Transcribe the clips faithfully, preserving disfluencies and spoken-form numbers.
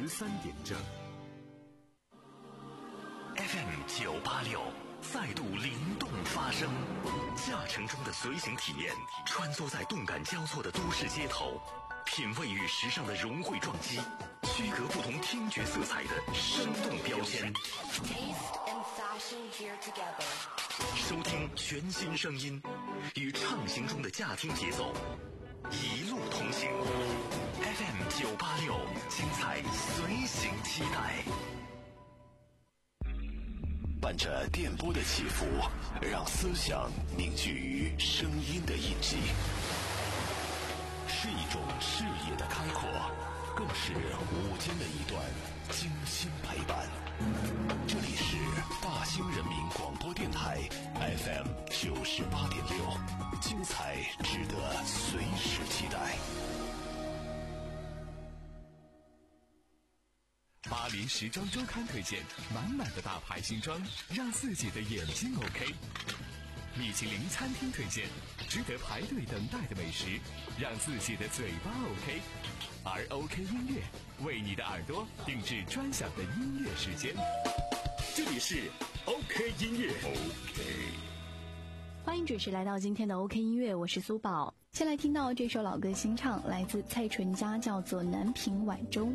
十三点正。 F M 九八六再度灵动发声，驾乘中的随行体验，穿梭在动感交错的都市街头，品味与时尚的融汇撞击，区隔不同听觉色彩的生动标签。收听全新声音，与畅行中的驾听节奏，一路同行。F M 九八六，精彩随行期待。 伴着电波的起伏，让思想凝聚于声音的印记，是一种视野的开阔，更是午间的一段精心陪伴。这里是大兴人民广播电台 F M 九十八点六，精彩值得随时期待。 巴黎时装周刊推荐满满的大牌新装，让自己的眼睛 OK。米其林餐厅推荐值得排队等待的美食，让自己的嘴巴 OK。而 OK 音乐为你的耳朵定制专享的音乐时间。这里是 OK 音乐 OK。 欢迎准时来到今天的 OK 音乐，我是苏宝。先来听到这首老歌新唱，来自蔡淳佳，叫做《南屏晚钟》。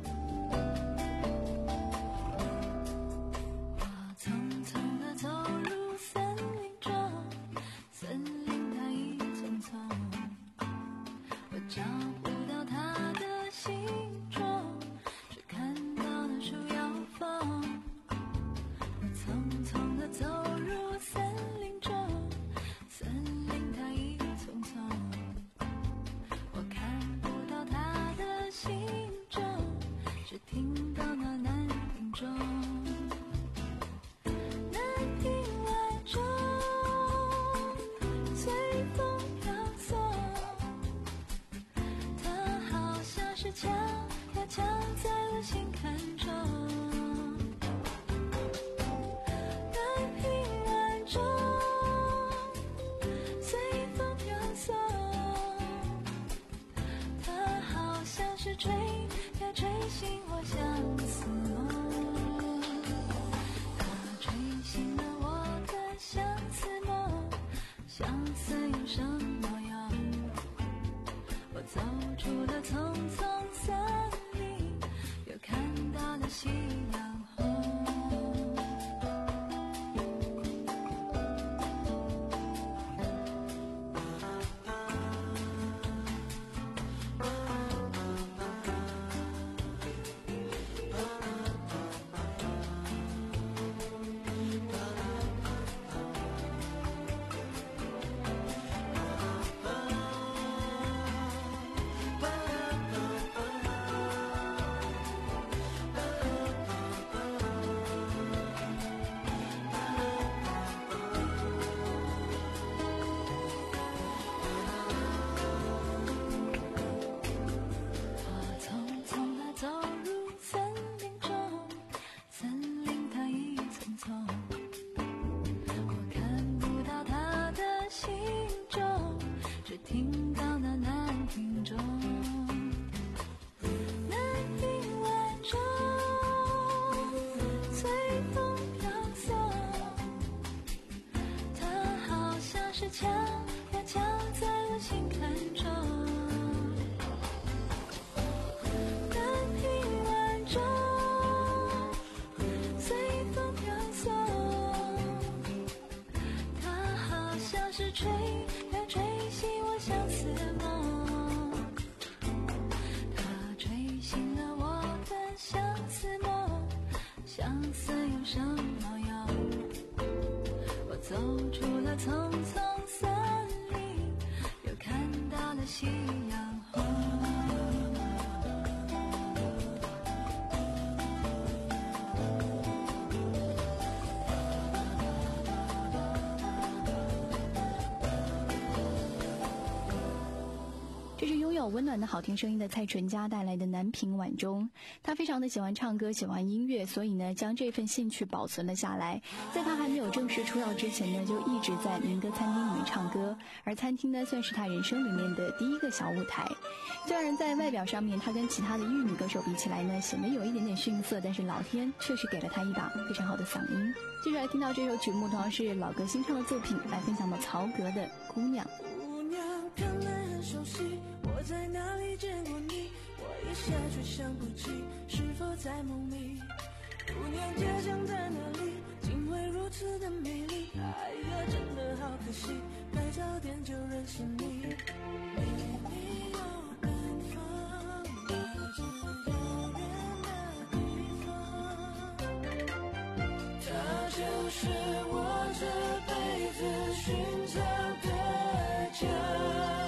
有温暖的好听声音的蔡淳佳带来的南屏晚钟。他非常的喜欢唱歌，喜欢音乐，所以呢将这份兴趣保存了下来。在他还没有正式出道之前呢，就一直在民歌餐厅里面唱歌，而餐厅呢算是他人生里面的第一个小舞台。虽然在外表上面他跟其他的玉女歌手比起来呢显得有一点点逊色，但是老天确实给了他一把非常好的嗓音。接着来听到这首曲目，同样是老歌新唱的作品，来分享到曹格的姑娘。 姑娘看来很熟悉，我在哪里见过你？我一下却想不起，是否在梦里？姑娘家乡在哪里？竟会如此的美丽？哎呀，真的好可惜，该早点就认识你。你有南方，来自遥远的地方，它就是我这辈子寻找的家。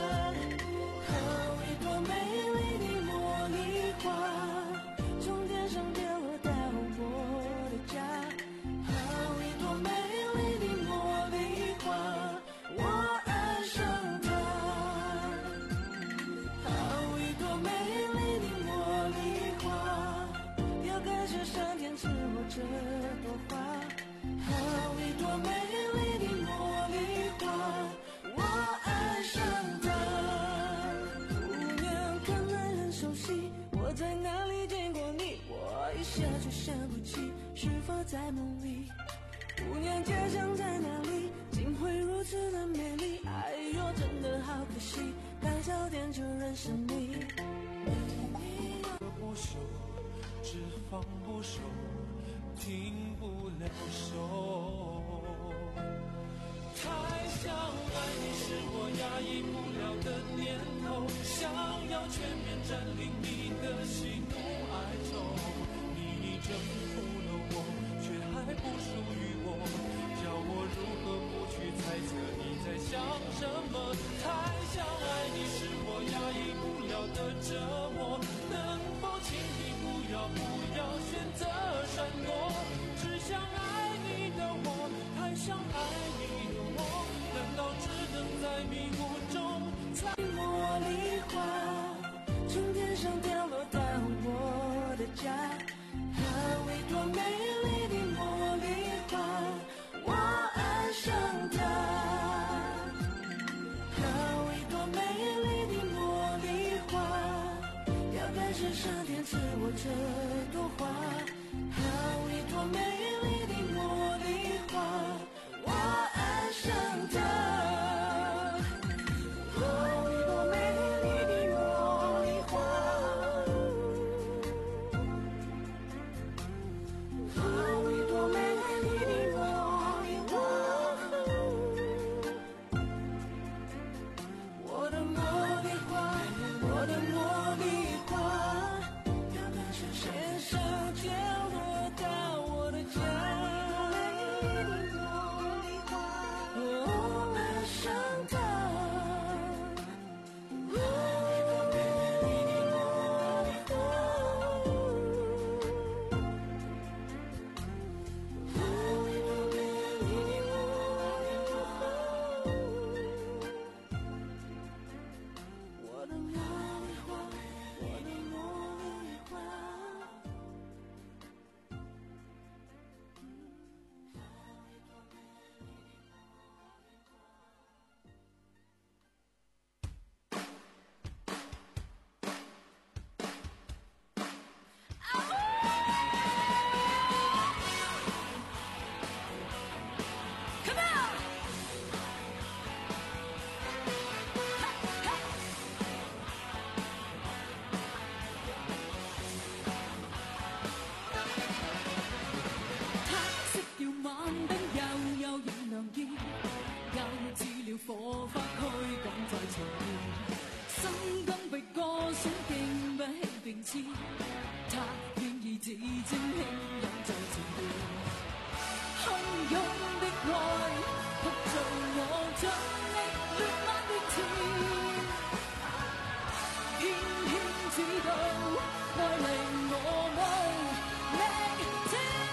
这朵花，好一朵美丽的茉莉花，我爱上它。姑娘看来很熟悉，我在哪里见过你？我一下却想不起，是否在梦里？姑娘家乡在哪里？竟会如此的美丽？哎呦，真的好可惜，该早点就认识你。 不熟，只放不收，停不了手，太想爱你是我压抑不了的念头，想要全面占领你的喜怒哀愁，你征服了我，却还不属于我，叫我如何不去猜测你在想什么？太想爱你是我压抑不了的折磨，能否请你不要不要选择闪躲？只想爱你的我，太想爱你的我，难道只能在迷雾中猜？ 茉莉花从天上掉落到我的家，好一朵美丽的茉莉花，我爱上它。好一朵美丽的茉莉花，要感谢上天赐我这朵花。好一朵美丽的茉莉花，我爱上它。 火花驅趕在前面，心剛被歌聲經不起並刺，他願意自尊輕擁在前邊，洶湧的愛撲做我盡力血脈的刺，偏偏知道愛令我無力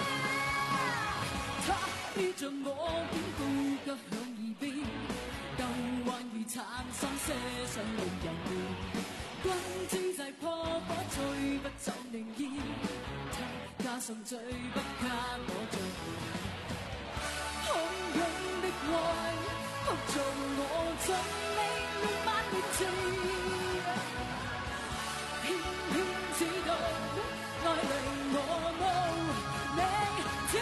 知，他於像我竟高腳響耳邊，舊幻如殘生些想令人悶， 上最不給我像洶湧的愛，學做我盡力滿滿情，偏偏知道愛令我無理智，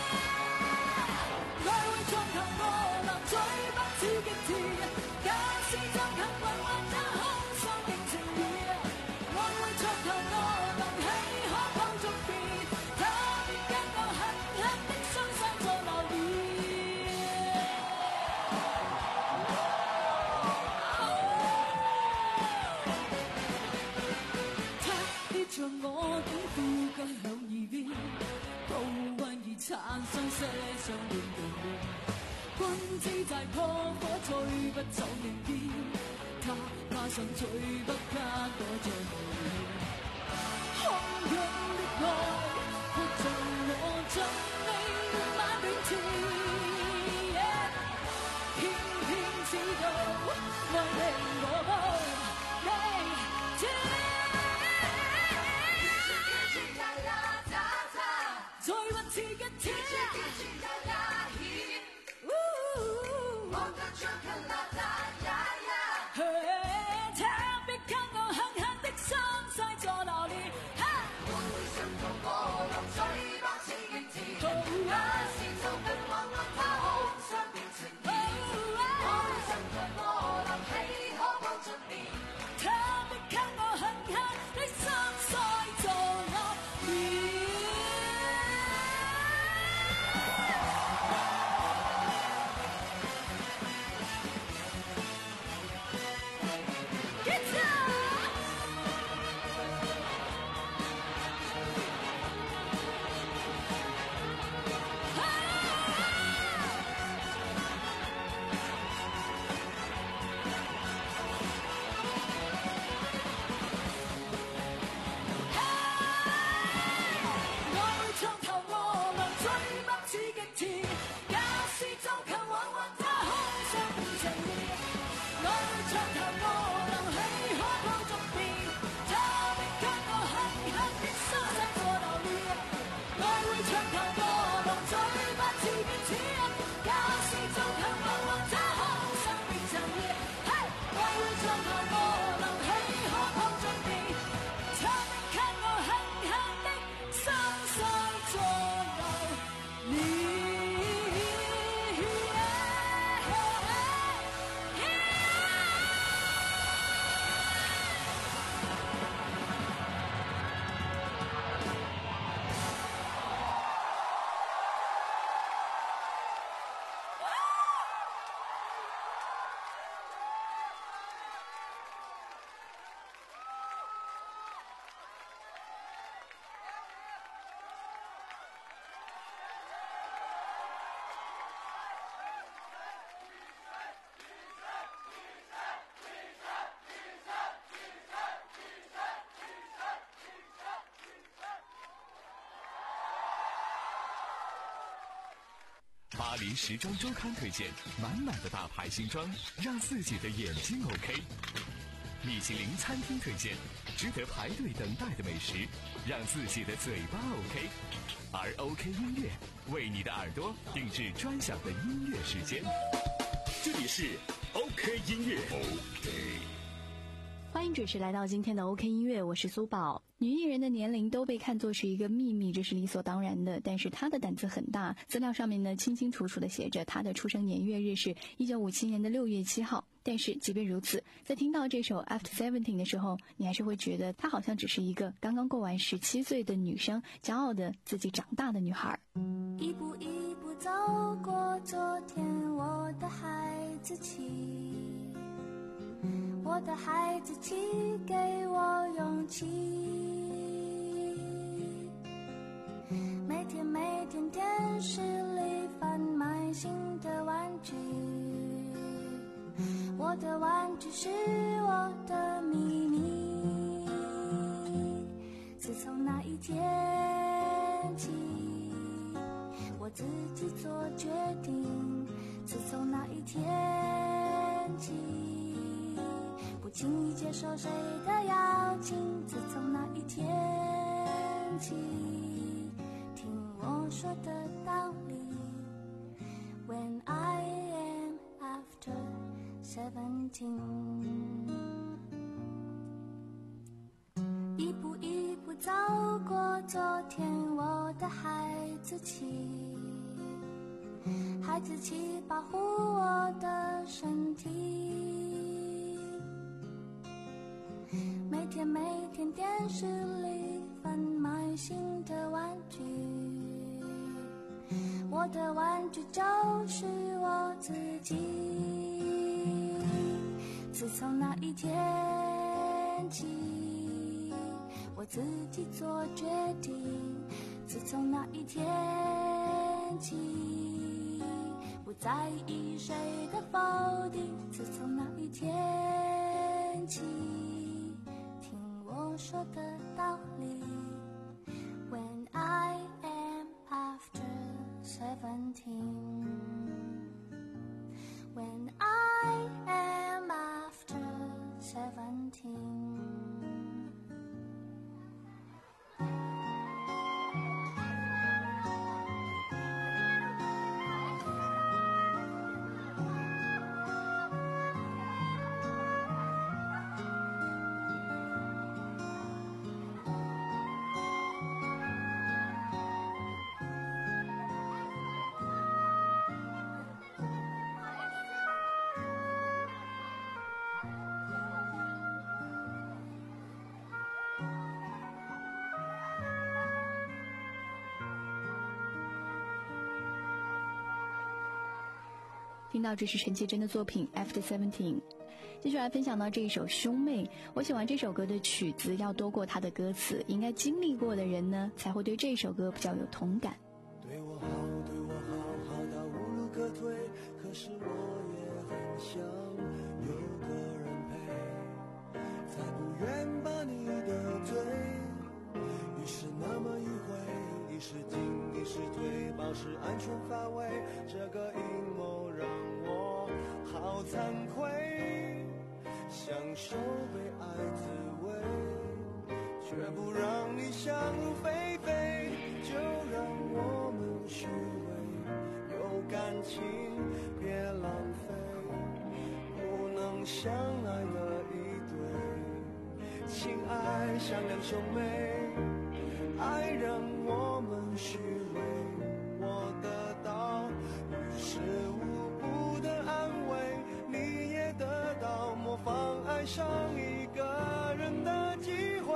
愛會撞頭我能最不似極致，假使就近混混那空想的情意，愛會撞頭我能喜可抱續別，他別跟我狠狠的雙手再留意，他別像我竟呼吸響耳邊，高溫已產生些相戀動念，君子在破火最不走形邊，他馬上最不給我再無言，洶湧的愛，活像我盡力滿戀情，偏偏知道愛令我無理智，再不似一天。他別給我狠狠的雙手做留戀，我會想到我能最不似極致，假使就近混混他空想變情意，我會想到我能喜可抱盡面，他別給我狠狠的雙手做留戀。 巴黎时装周刊推荐满满的大牌新装，让自己的眼睛 OK。米其林餐厅推荐值得排队等待的美食，让自己的嘴巴 OK。而 OK 音乐为你的耳朵定制专享的音乐时间。 这里是 OK 音乐 OK。 欢迎准时来到今天的 OK 音乐，我是苏宝。女艺人的年龄都被看作是一个秘密，这是理所当然的，但是她的胆子很大，资料上面呢清清楚楚的写着她的出生年月日是一九五七年的六月七号。但是即便如此，在听到这首 After Seventeen 的时候，你还是会觉得她好像只是一个刚刚过完十七岁的女生，骄傲的自己长大的女孩。 一步一步走过昨天，我的孩子气，我的孩子气给我勇气，每天每天电视里贩卖新的玩具，我的玩具是我的秘密。自从那一天起，我自己做决定，自从那一天起，不轻易接受谁的邀请，自从那一天起， 说的道理。 When I am after seventeen， 一步一步走过昨天，我的孩子气，孩子气保护我的身体。每天每天电视里贩卖新的玩具，我的玩具就是我自己。自从那一天起，我自己做决定。自从那一天起，不在意谁的否定。自从那一天起，听我说的道理。When I am after seventeen, when I am after seventeen。 听到这是陈绮贞的作品 After Seventeen。 接下来分享到这一首兄妹，我喜欢这首歌的曲子要多过它的歌词，应该经历过的人呢才会对这首歌比较有同感。 对我好，对我好，好到无路可退，可是我也很想有个人陪，才不愿把你得罪，于是那么迂回，一时进一时退，保持安全范围，这个阴谋让我好惭愧，享受被爱滋味，却不让你想入非非，就让我们虚伪，有感情别浪费，不能相爱的一对，情爱像两兄妹，爱让我们虚伪，我得到于事无补的安慰，你也得到模仿爱上一个人的机会，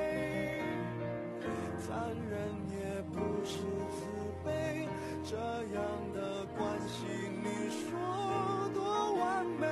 残忍也不是慈悲，这样的关系你说多完美。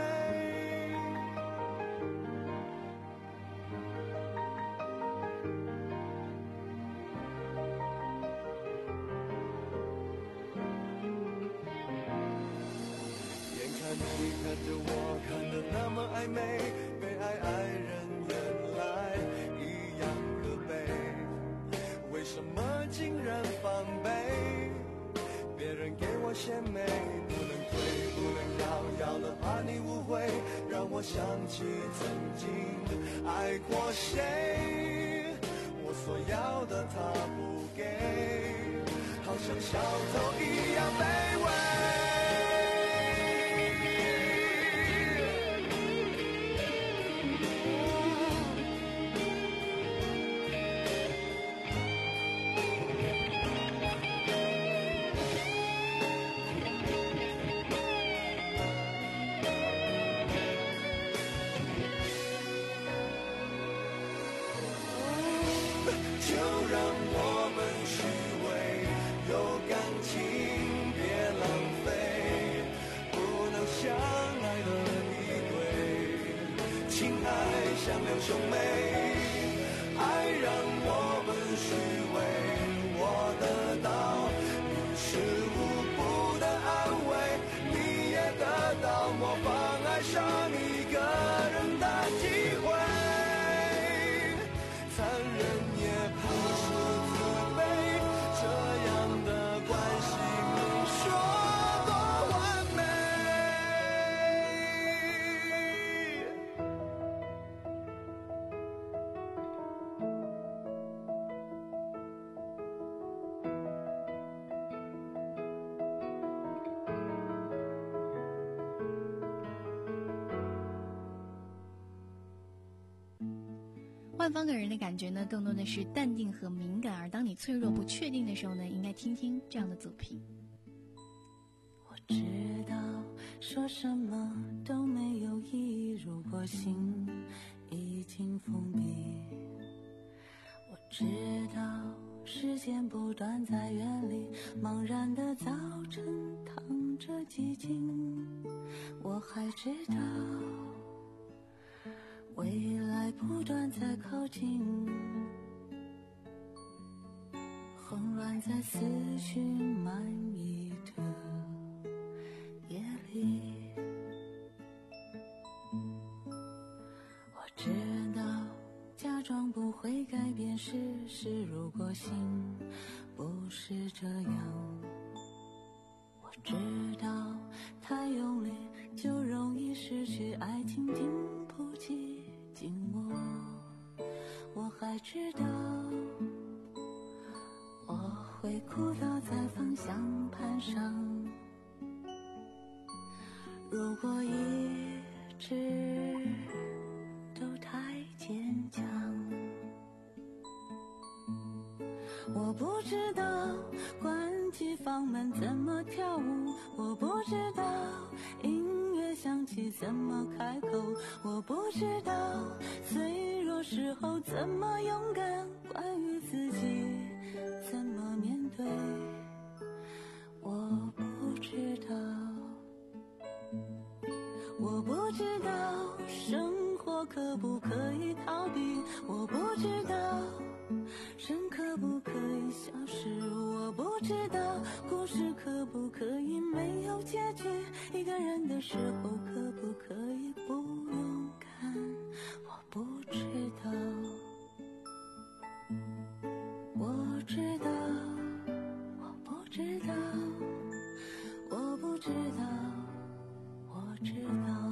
你看着我看得那么暧昧，被爱爱人原来一样可悲，为什么竟然防备？别人给我献媚，不能退不能要，要了怕你误会，让我想起曾经爱过谁，我所要的他不给，好像小偷一样卑微。就让我们虚伪，有感情别浪费，不能相爱的一对，情爱像两兄妹，爱让我们虚伪，我得到于事无补的安慰，你也得到模仿爱上一个人的机会，残忍万芳给人的感觉呢，更多的是淡定和敏感，而当你脆弱不确定的时候呢，应该听听这样的作品。 我知道说什么都没有意义，如果心已经封闭。我知道时间不断在远离，茫然的早晨淌着寂静。我还知道未来不断在靠近，混乱在思绪满溢的夜里。我知道假装不会改变事实，如果心不是这样。我知道太用力就容易失去，爱情经不起紧握。我还知道我会哭倒在方向盘上，如果一直都太坚强。我不知道关起房门怎么跳舞，我不知道音乐响起怎么开口，我不知道脆弱时候怎么勇敢，关于自己怎么面对，我不知道。我不知道生活可不可以逃避，我不知道人可不可以消失，我不知道故事可不可以没有结局，一个人的时候可不可以不勇敢，我不知道。我知道我不知道我不知道我知道。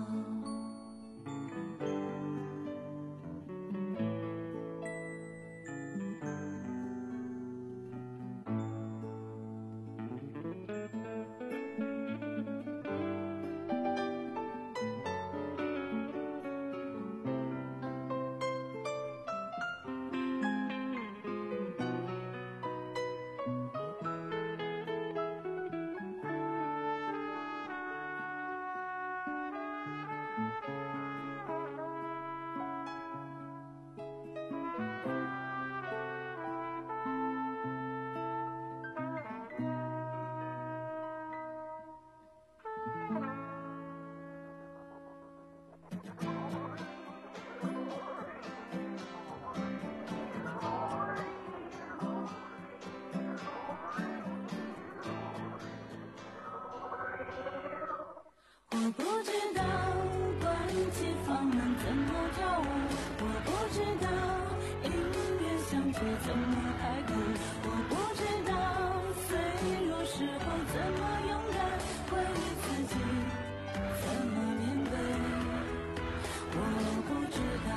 我不知道关起房门怎么跳舞，我不知道音乐响起怎么开口，我不知道脆弱时候怎么勇敢，关于自己怎么面对，我不知道。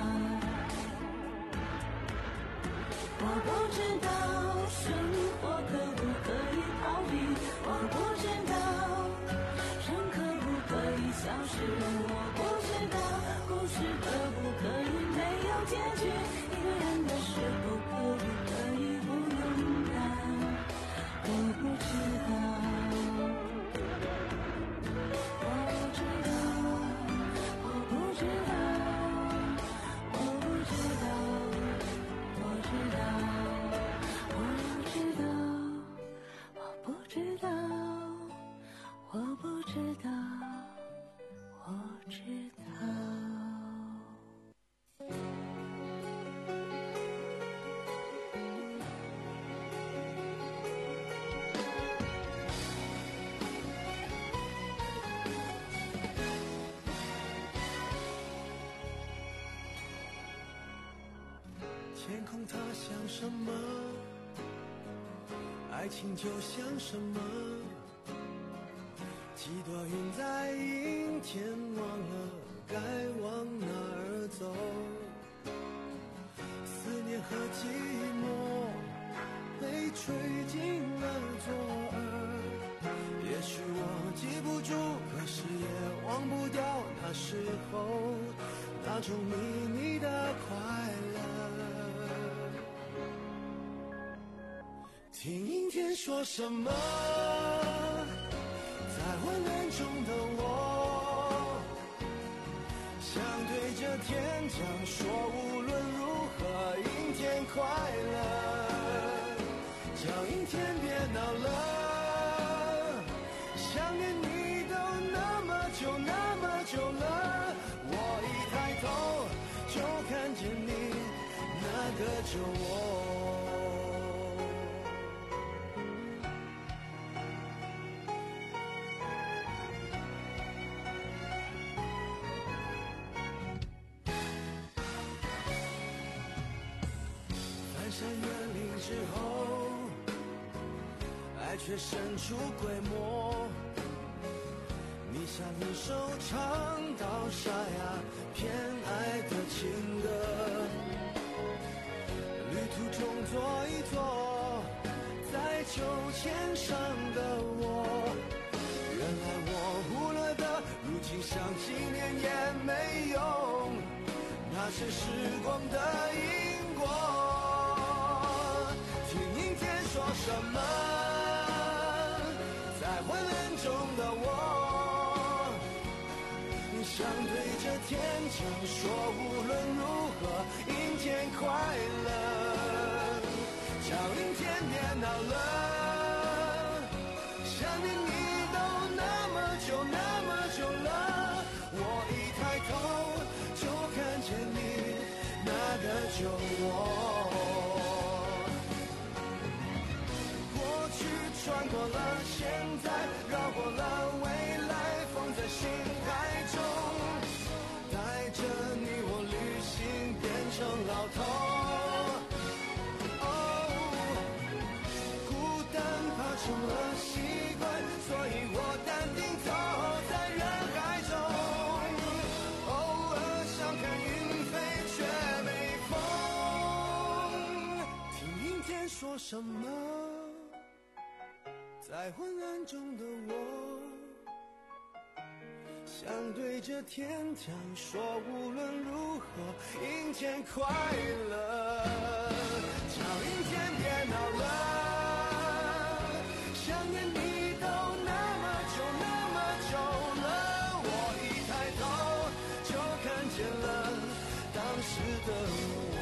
我不知道生活可不可以逃避，我不知道人可不可以消失，我不知道故事可不可以没有结局，一个人的时候可不可以不勇敢，我不知道。我知道我不知道我不知道我知道我知道我不知道我不知道我知道。 天空它像什么，爱情就像什么，几朵云在阴天，忘了该往哪儿走，思念和寂寞被吹进了左耳，也许我记不住，可是也忘不掉那时候那种秘密的快乐。 听阴天说什么，在昏暗中的我，想对着天讲说，无论如何，阴天快乐，叫阴天别闹了，想念你都那么久那么久了，我一抬头就看见你那个酒窝。翻山越岭之后，爱却生出鬼魔，你像一首唱到沙哑偏爱的情歌，旅途中坐一坐，在秋千上的我，原来我忽略的，如今想纪念也没用，那是时光的因果。听阴天说什么，在昏暗中的我，想对着天讲说，无论如何，阴天快乐，叫阴天别闹了，想念你都那么久那么久了，我一抬头就看见你那个酒窝，过去穿过了，现在绕过了，未来放在心海中，带着你我旅行变成老头，哦，孤单怕成了习惯，所以我淡定走在人海中，偶尔想看云飞却没风。听阴天说什么，在昏暗中的我，想对着天讲说，无论如何，阴天快乐，叫阴天别闹了，想念你都那么久那么久了，我一抬头就看见了当时的我。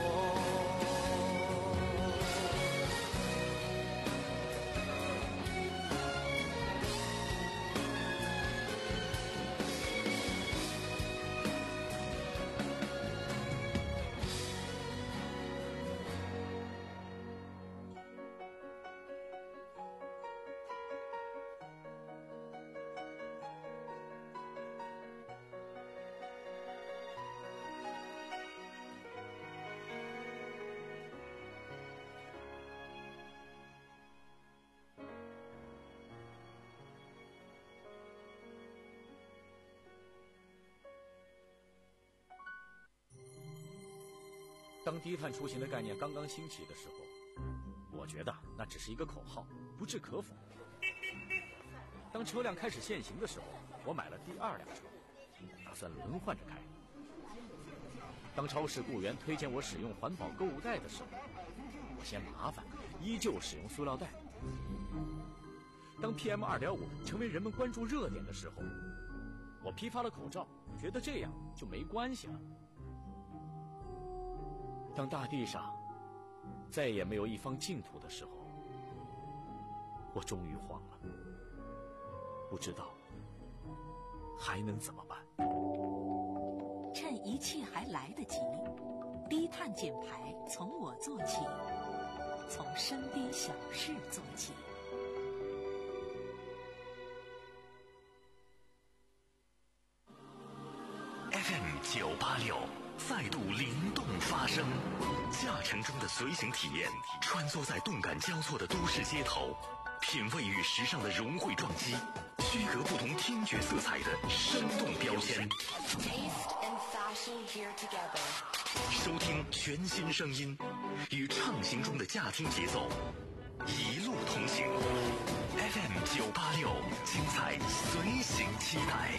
当低碳出行的概念刚刚兴起的时候，我觉得那只是一个口号，不置可否。当车辆开始限行的时候，我买了第二辆车，打算轮换着开。当超市雇员推荐我使用环保购物袋的时候，我嫌麻烦，依旧使用塑料袋。当 P M 二点五 成为人们关注热点的时候，我批发了口罩，觉得这样就没关系了。当大地上再也没有一方净土的时候，我终于慌了，不知道还能怎么办。 趁一切还来得及，低碳减排从我做起，从身边小事做起。 F M 九八六再度灵动发声，驾乘中的随行体验，穿梭在动感交错的都市街头，品味与时尚的融汇撞击，区隔不同听觉色彩的生动标签。收听全新声音，与畅行中的驾听节奏，一路同行。F M 九八六，精彩随行期待。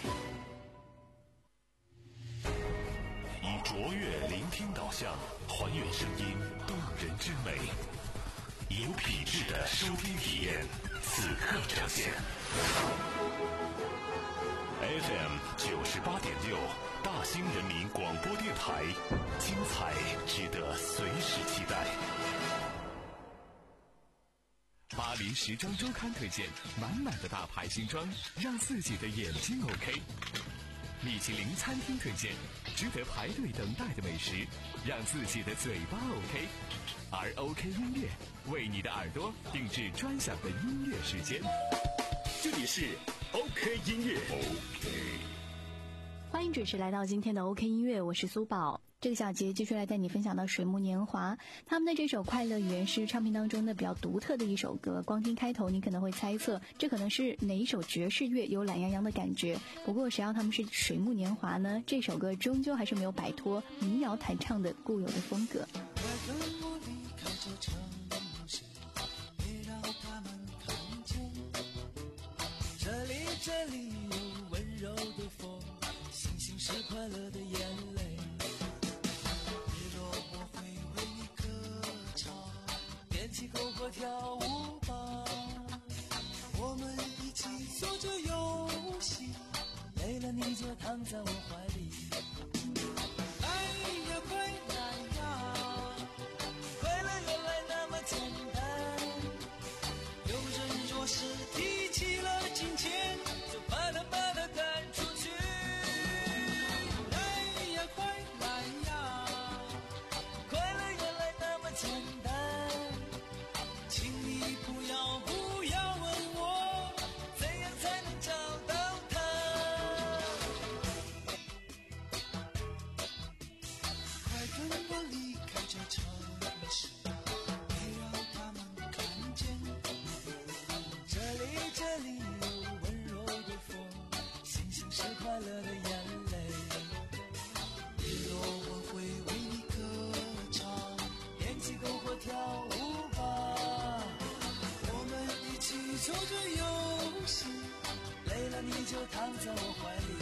以卓越聆听导向，还原声音动人之美。 有品质的收听体验，此刻呈现。F M 九十八点六，大兴人民广播电台，精彩值得随时期待。 巴黎时装周刊推荐，满满的大牌新装，让自己的眼睛 OK。米其林餐厅推荐，值得排队等待的美食，让自己的嘴巴 OK。而 OK 音乐为你的耳朵定制专享的音乐时间。这里是 OK 音乐。OK， 欢迎准时来到今天的 OK 音乐，我是苏宝。这个小节继续来带你分享到水木年华，他们的这首《快乐语言》是唱片当中的比较独特的一首歌。光听开头，你可能会猜测这可能是哪一首爵士乐，有懒洋洋的感觉。不过谁让他们是水木年华呢？这首歌终究还是没有摆脱民谣弹唱的固有的风格。 这里这里有温柔的风，星星是快乐的眼泪。日落我会为你歌唱，踮起篝火跳舞吧。我们一起做着游戏，累了你就躺在我怀里。来呀快来呀，快乐原来那么简单。有人若是提起了金钱，就把它把它赶出去。来呀快来呀，快乐原来那么简单。请你不要不要问我，怎样才能找到它。快跟我离开这城市，别让他们看见。这里这里有温柔的风，星星是快乐的眼泪。日落我会为你歌唱，踮起篝火跳舞吧。我们一起做着游戏，累了你就躺在我怀里。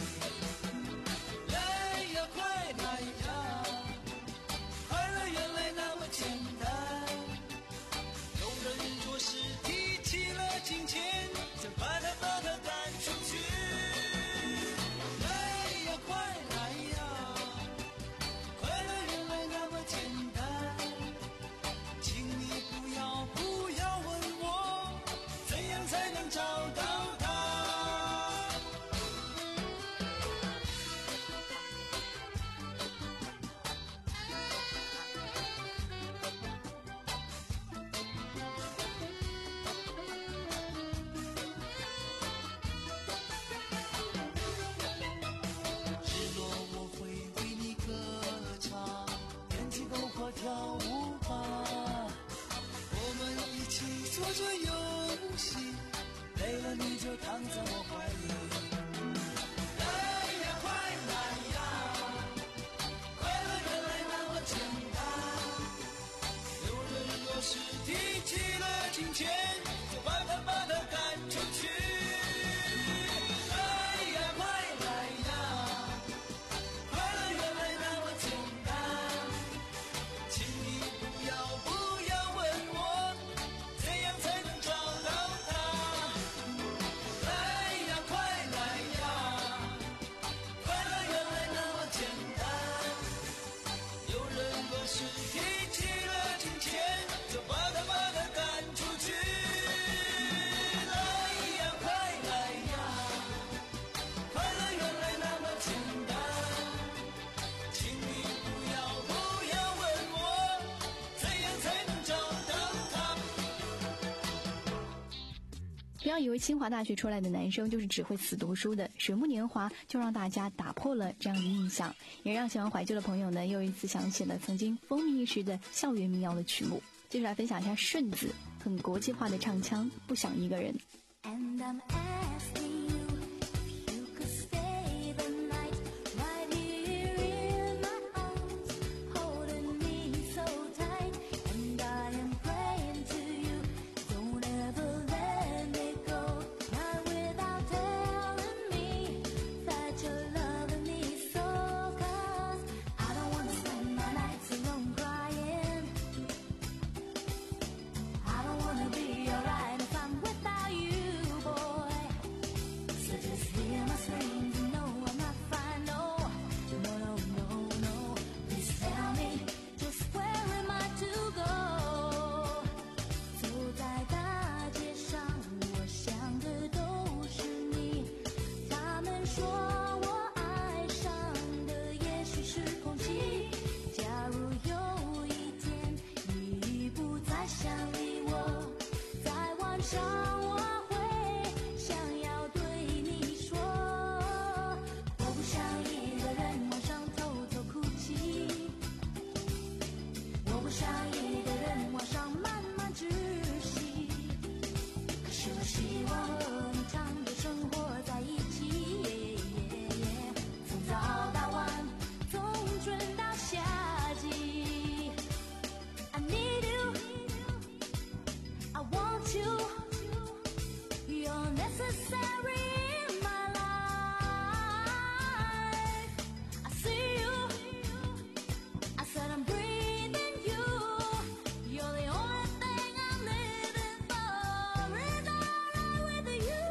来呀快来呀，快乐原来那么简单。有人若是提起了金钱，就把它把它赶出去。来呀快来呀，快乐原来那么简单。请你不要不要问我，怎样才能找到它。日落我会为你歌唱，踮起篝火跳舞吧。我们一起做着游戏，累了你就躺在我怀里。来呀快来呀，快乐原来那么简单。有人若是提起了金钱，就把它把它赶出去。来呀快来呀，快乐原来那么简单。请你不要不要问我，怎样才能找到它。来呀快来呀，快乐原来那么简单。有人若是提起了金钱，就把它把它赶出去。来呀快来呀，快乐原来那么简单。请你不要不要问我，怎样才能找到它。 不要以为清华大学出来的男生就是只会死读书的，水木年华就让大家打破了这样的印象，也让喜欢怀旧的朋友呢又一次想起了曾经风靡一时的校园民谣的曲目。接着来分享一下顺子很国际化的唱腔，不想一个人。 And I'm asking you if you could stay the night right here in my arms, holding me so tight. And I am praying to you, don't ever let me go, not without telling me that you're loving me so. 'Cause I don't wanna spend my nights alone crying, I don't you. You're necessary in my life. I see you. I said I'm breathing you. You're the only thing I'm living for. Is alright with you?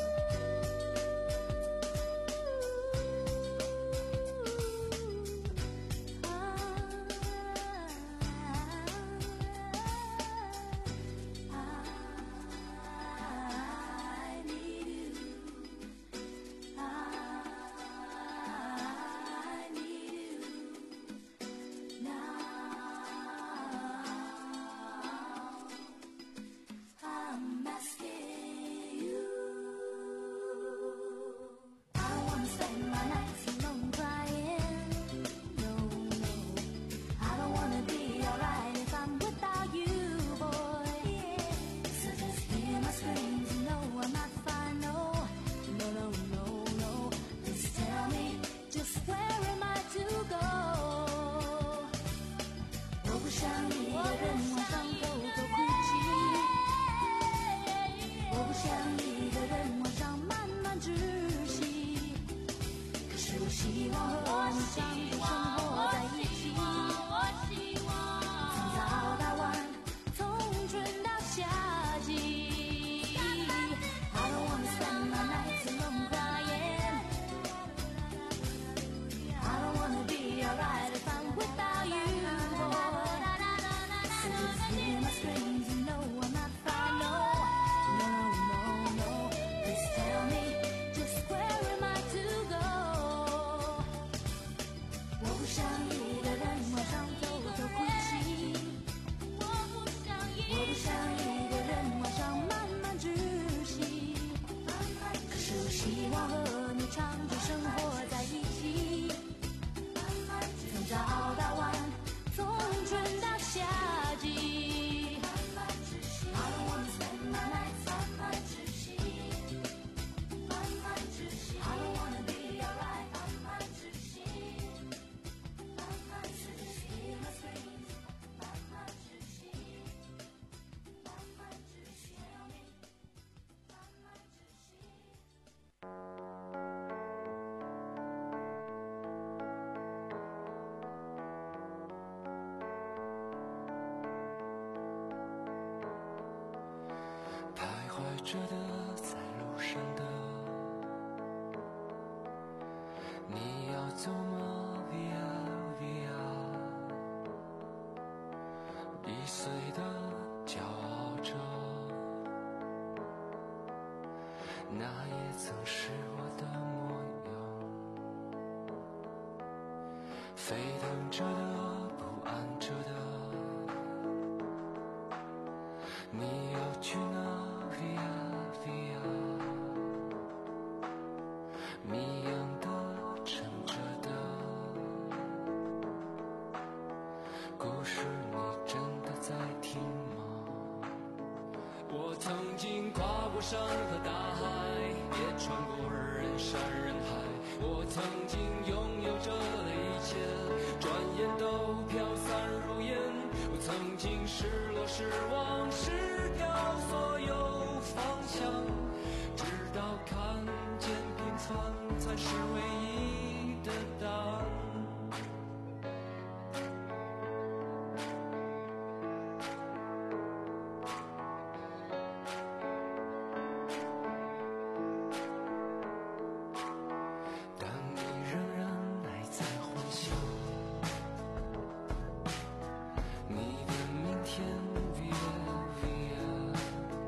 I need you. I need you now. I'm asking you. I don't wanna spend my nights alone crying. No, no. I don't wanna be alright if I'm without you, boy. So just hear my screams and know I'm not fine. No, no, no, no, no. Just tell me, just where am I to go? 我不想一个人往上走走哭泣，我不想一个人往上慢慢窒息。可是我希望和你相处生活在一起，从早到晚，从春到夏季。I don't wanna spend my nights alone crying. I don't wanna be alright if I'm without you, boy. So just hear my screams and know I'm not fine. No, no, no, no. Please tell me, just where am I to go? 我不想一个人往上走走哭泣，我不想一个人往上慢慢窒息。可是我希望和你长久生活在一起，从早到晚，从春到夏季。I don't wanna spend my nights on my 窒息，慢慢窒息。I don't wanna be alright on my 窒息，慢慢窒息。My screams，慢慢窒息，慢慢窒息。慢慢窒息。 徘徊着的，在路上的，你要走吗 ？Via Via， 易碎的，骄傲着，那也曾是我的模样。沸腾着的，不安着的，你要去哪 ？Via Via， 谜样的，沉着的，故事你真的在听吗？我曾经跨过山和大海，也穿过人山人海。我曾经拥有着的一切，转眼都飘散如烟。我曾经失落失望失掉所有方向，直到看见平凡才是唯一的答案。但你仍然还在幻想，你的明天 Via Via。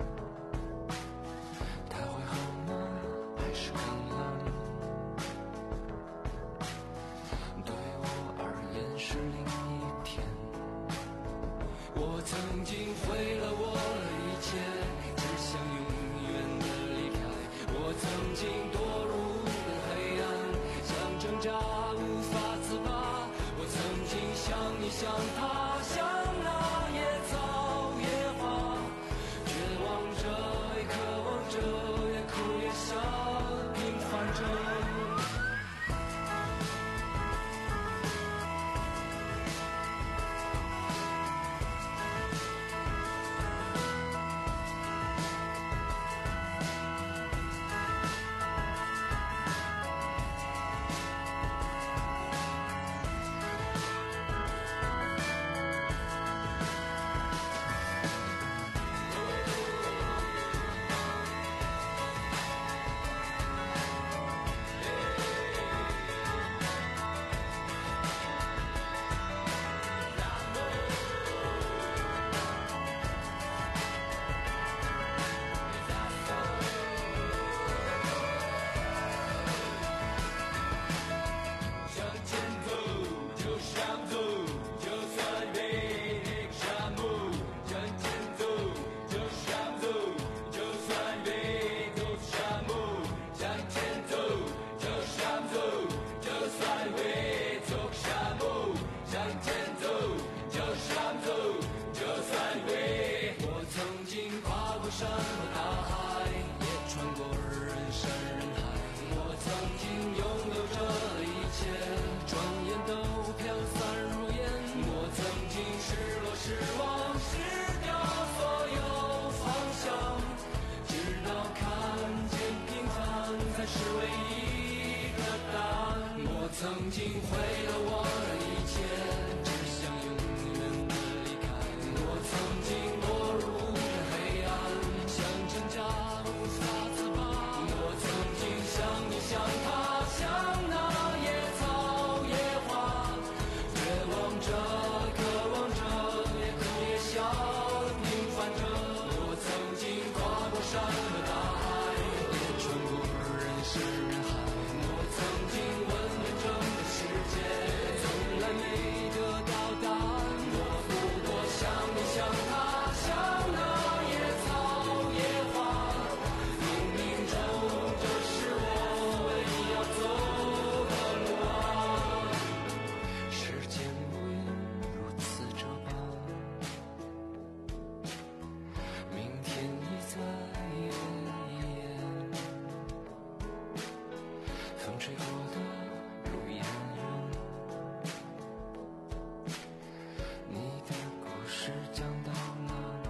么大海，也穿过人山人海。我曾经拥有这一切，转眼都飘散如烟。我曾经失落失望，失掉所有方向，直到看见平凡才是唯一的答案。我曾经毁了我的一切，只想永远的离开。我曾经落入黑暗，像挣扎无法自拔。我曾经像你像他，像那野草野花，绝望着渴望着，也哭也笑平凡着。我曾经跨过山和大海，也穿过人山人海。我曾经问遍整个世界，从来没得到答案。我不过像你像他，像那野草野花，冥冥中这是我唯一要走的路啊。时间无言，如此这般，明天已在眼前。风吹过的路沿远，你的故事讲到了哪？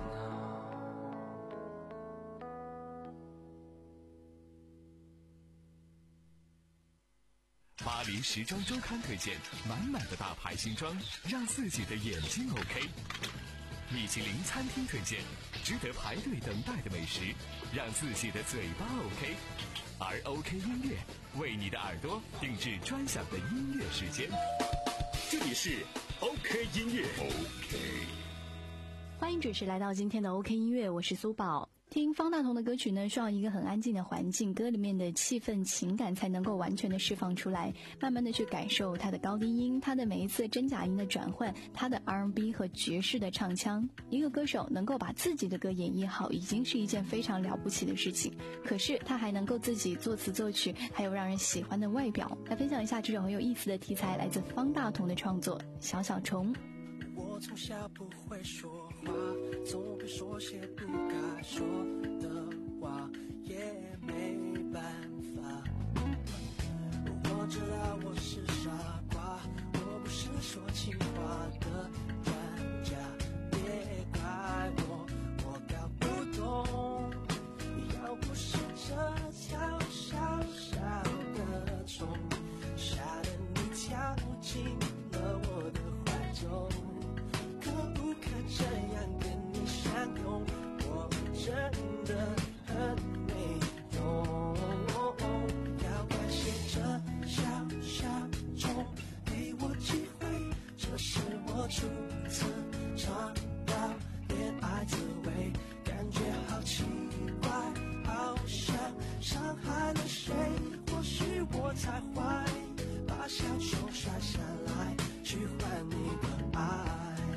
巴黎时装周刊推荐满满的大牌新装，让自己的眼睛 OK。米其林餐厅推荐值得排队等待的美食，让自己的嘴巴 OK。而 OK 音乐为你的耳朵定制专享的音乐时间。 这里是 OK 音乐 OK。 欢迎准时来到今天的 OK 音乐，我是苏宝。听方大同的歌曲呢，需要一个很安静的环境，歌里面的气氛情感才能够完全的释放出来，慢慢的去感受它的高低音，它的每一次真假音的转换，它的 R and B 和爵士的唱腔。一个歌手能够把自己的歌演绎好，已经是一件非常了不起的事情，可是他还能够自己作词作曲，还有让人喜欢的外表。来分享一下这首很有意思的题材，来自方大同的创作《小小虫》。 我从小不会说话，总会说些不该说的话，也没办法。我知道我是傻瓜，我不是说情话的专家，别怪我，我搞不懂。要不是这条小小的虫，吓得你跳进了我的怀中，可不可这样跟你相拥？我真的很没用。要感谢这小小虫给我机会，这是我初次尝到恋爱滋味，感觉好奇怪，好像伤害了谁。或许我太坏，把小虫摔下来去换你的爱。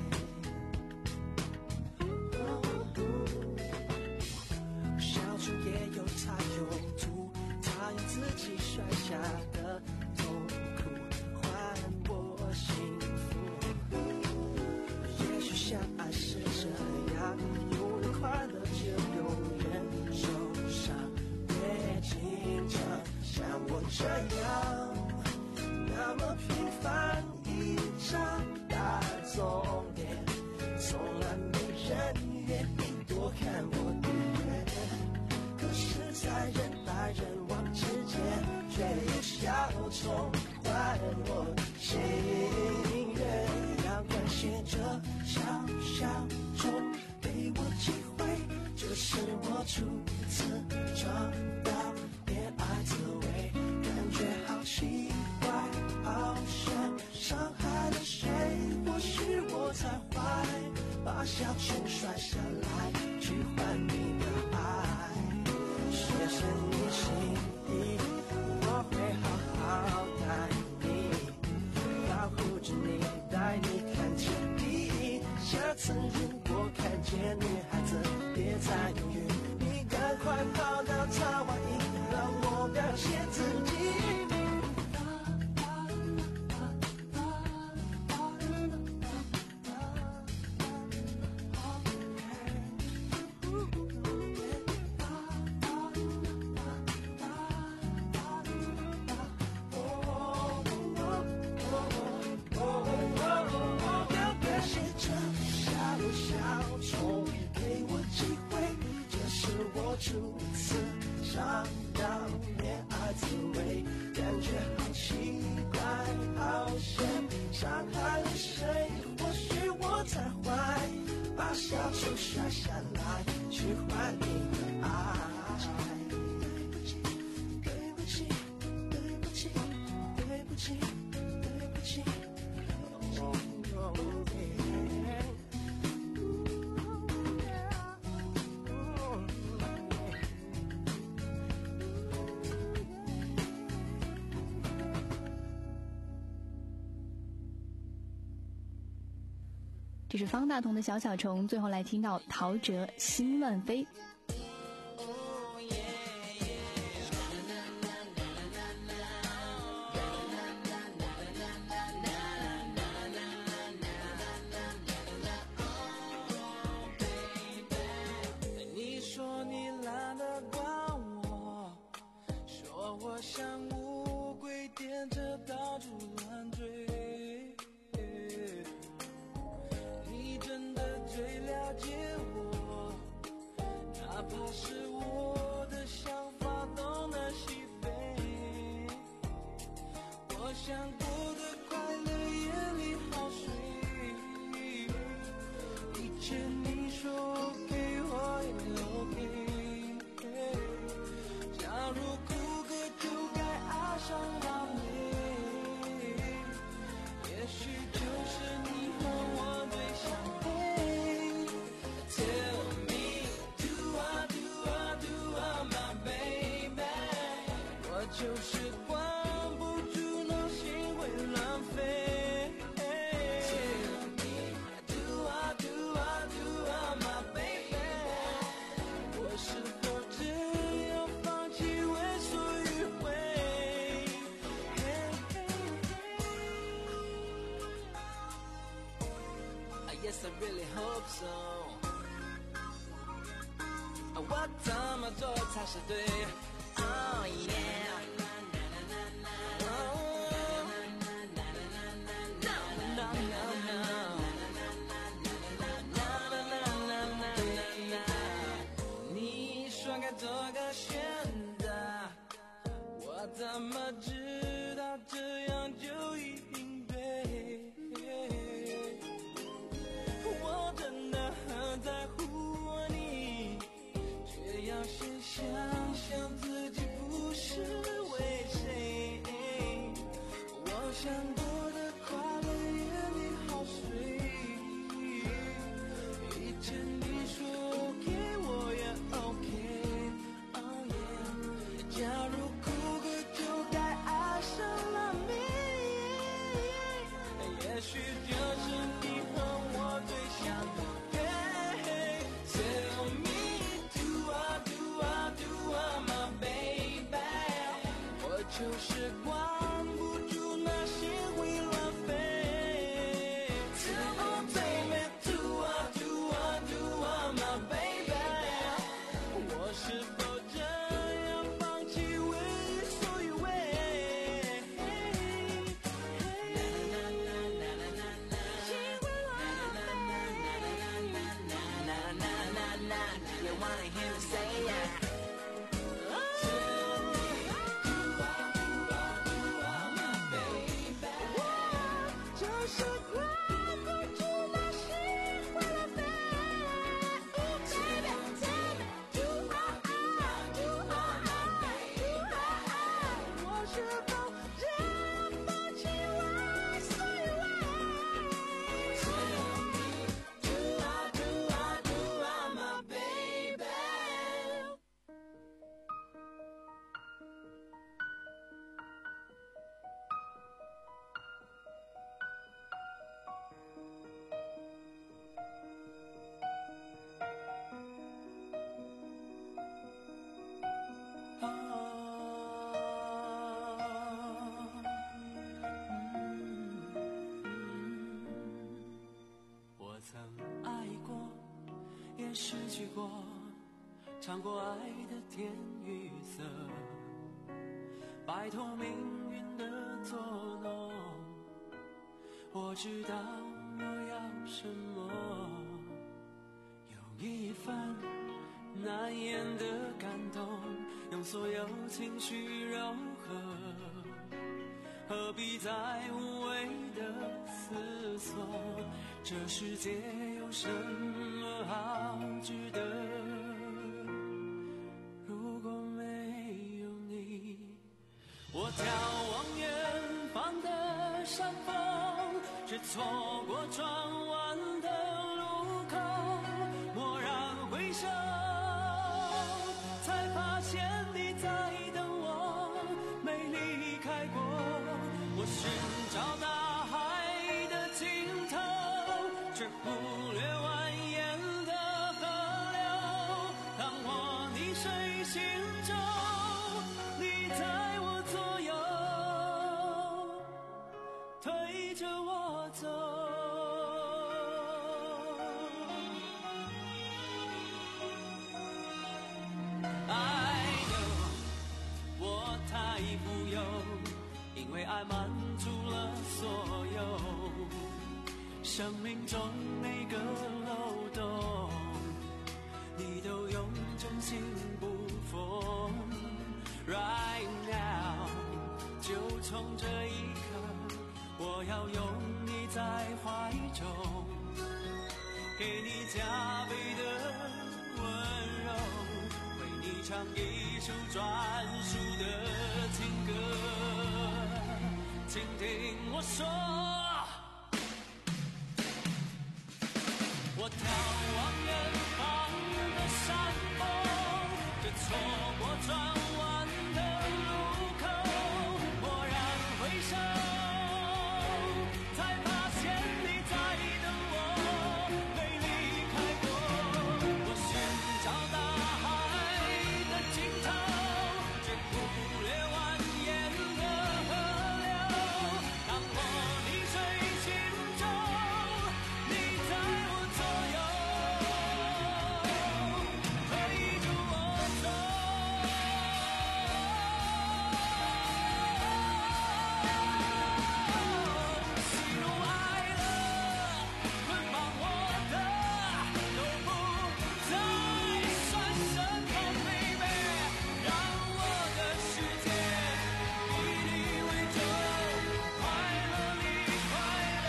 小虫也有它用途，它用自己摔下的痛苦换我幸福。也许相爱是这样，有人快乐就有人受伤，别紧张，像我这样那么平凡一张大众脸，从来没人愿意多看我一眼。可是在人来人往之间，却有小虫换我心愿。要感谢这小小虫给我机会，这是我初次尝到恋爱滋味，感觉好奇怪，好像伤害了谁。或许我太坏，把小虫摔下来去换你的爱。谢谢你心意，我会好好待你，保护着你，带你看天地。下次如果看见女孩子，别再犹豫，你赶快跑到她外衣，让我表现自己。 初次想要恋爱滋味，感觉好奇怪，好像伤害了谁？或许我太坏，把小丑摔下来，去换你的爱。对不起，对不起，对不起，对不起，对不起。Oh, oh, yeah. 这是方大同的小小虫，最后来听到陶喆心乱飞。 你说你懒得管我，说我像乌龟颠着到处乱追，你真的最了解我，哪怕是我的想法东南西北，我想过的快乐眼里好水，以前你说 OK 我也 OK， 假如哭个就该爱上完美，也许就是你和我最相配。 Tell me do I do I do I my baby， 我就是管不住那心会乱飞。 Tell me do I do I do I my baby， 我是否真要放弃为所欲为？ I guess I really hope so， 我怎么做才是对 ？Oh yeah。你说该做个选择，我怎么知道这样就一定对？我真的很在乎你，却要先想想自己不是为谁。我想过的快乐眼里好水，以前你说 OK 我也 OK。Oh yeah， 假如哭个就该爱上了你，也许就是你和我最相配。 Tell me do I do I do I my baby， 我就是管不住那心会乱飞。 Tell me baby do I do I do I my baby， 我是否真要放弃为所欲为？You wanna hear me say yeah？ 就是管不住那心会乱飞。 Baby tell me do I do I do I， 我是否真要放弃为所欲为？ Tell me do I do I do I my baby。 我曾爱过，也失去过，尝过爱的甜与涩，摆脱命运的捉弄。我知道我要什么，有一份难言的感动，用所有情绪柔合，何必再无谓的思索？这世界有什么好值得？如果没有你，我眺望远方的山峰，是错过转弯的路口，蓦然回首，才发现你在等我，没离开过。我寻找大海的尽头，却忽略蜿蜒的河流。当我溺水行舟，你在我左右，推着我走。I know 我太富有，因为爱满足了所有生命中每个漏洞，你都用真心不缝。Right now 就从这一刻，我要拥你在怀中，给你加倍的温柔，为你唱一首专属的情歌。请听我说，我眺望远方的山峰，这错过转弯的路口，蓦然回首，才发现你在等我，没离开过。我寻找大海的尽头，却忽略蜿蜒的河流。当我溺水行舟，你在我左右，推着我走。喜怒哀乐捆绑我的，都不再算什么 baby， 让我的世界以你为重，快乐你快乐，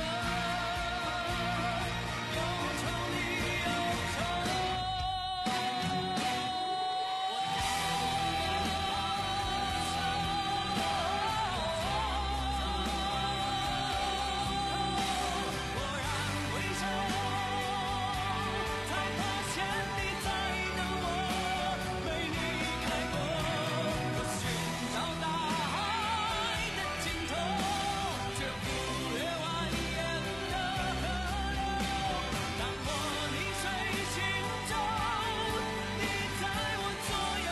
忧愁你忧愁。蓦然回首，才发现你在等我，没离开过。我寻找大海的尽头，却忽略蜿蜒的河流。当我溺水行舟，你在我左右，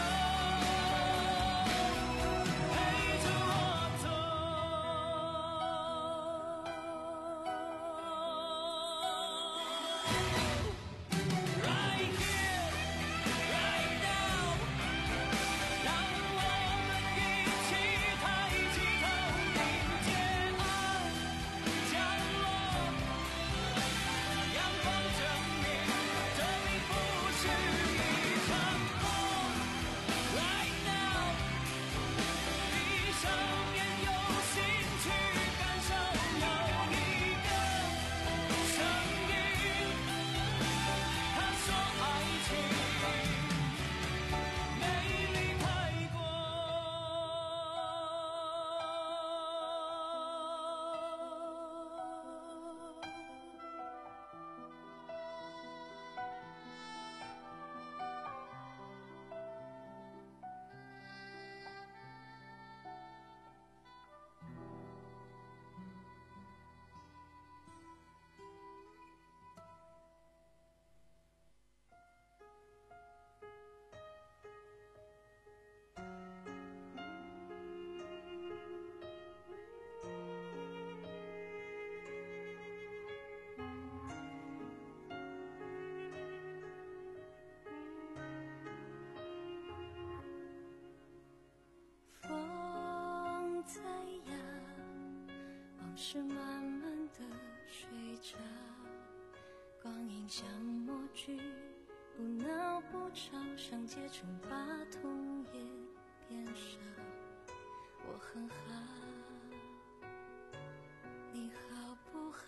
陪着我走。Right here, right now，让我们一起抬起头，迎接爱降落。阳光证明，这并不是一场梦。Right now，闭上眼，用心去感受，有一个声音，他说爱情没离开过。 风在摇，往事慢慢的睡着，光阴像默剧， 不闹不吵，想结成把痛也变少。我很好，你好不好？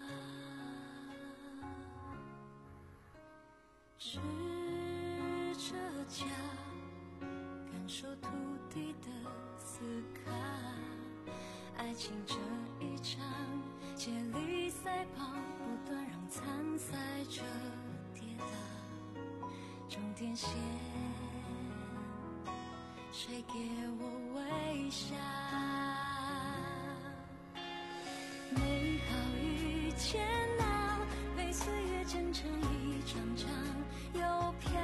赤着脚，感受土地的思考。爱情这一场接力赛跑，不断让参赛者跌倒。终点线，谁给我微笑？美好与煎熬，被岁月剪成一张张邮票。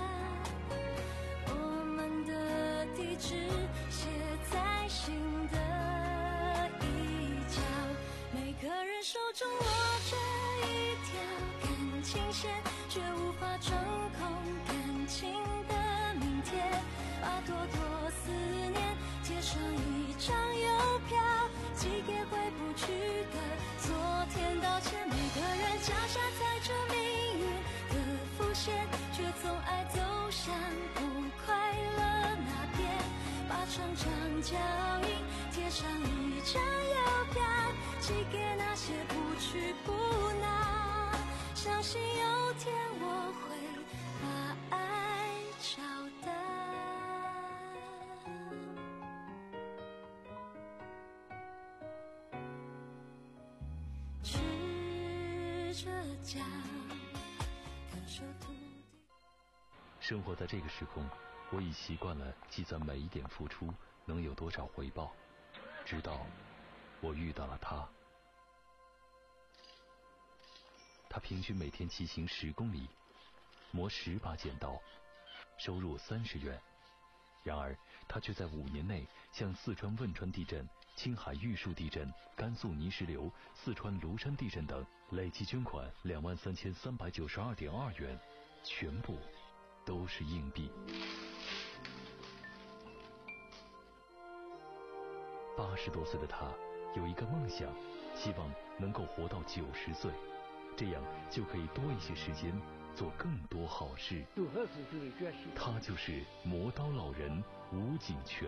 我们的地址写在心的一角，每个人手中握着一条感情线，却无法掌控感情的明天。把朵朵思念贴上一张邮票，寄给回不去的昨天道歉。每个人脚下踩着命运的伏线，却从爱走向不快乐那边。把长长脚印贴上一张邮票，寄给那些不屈不挠。相信有天我会把爱找到。赤着脚，感受土地。 生活在这个时空，我已习惯了计算每一点付出能有多少回报，直到我遇到了他。他平均每天骑行十公里，磨十把剪刀，收入三十元。然而，他却在五年内向四川汶川地震、青海玉树地震、甘肃泥石流、四川庐山地震等累计捐款两万三千三百九十二点二元，全部都是硬币。八十多岁的他有一个梦想，希望能够活到九十岁，这样就可以多一些时间做更多好事。他就是磨刀老人吴景全。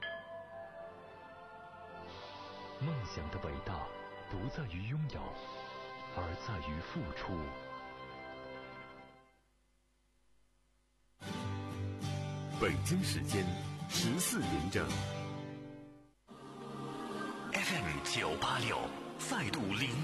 梦想的伟大不在于拥有，而在于付出。 北京时间十四点整。 F M 九八六，赛度零。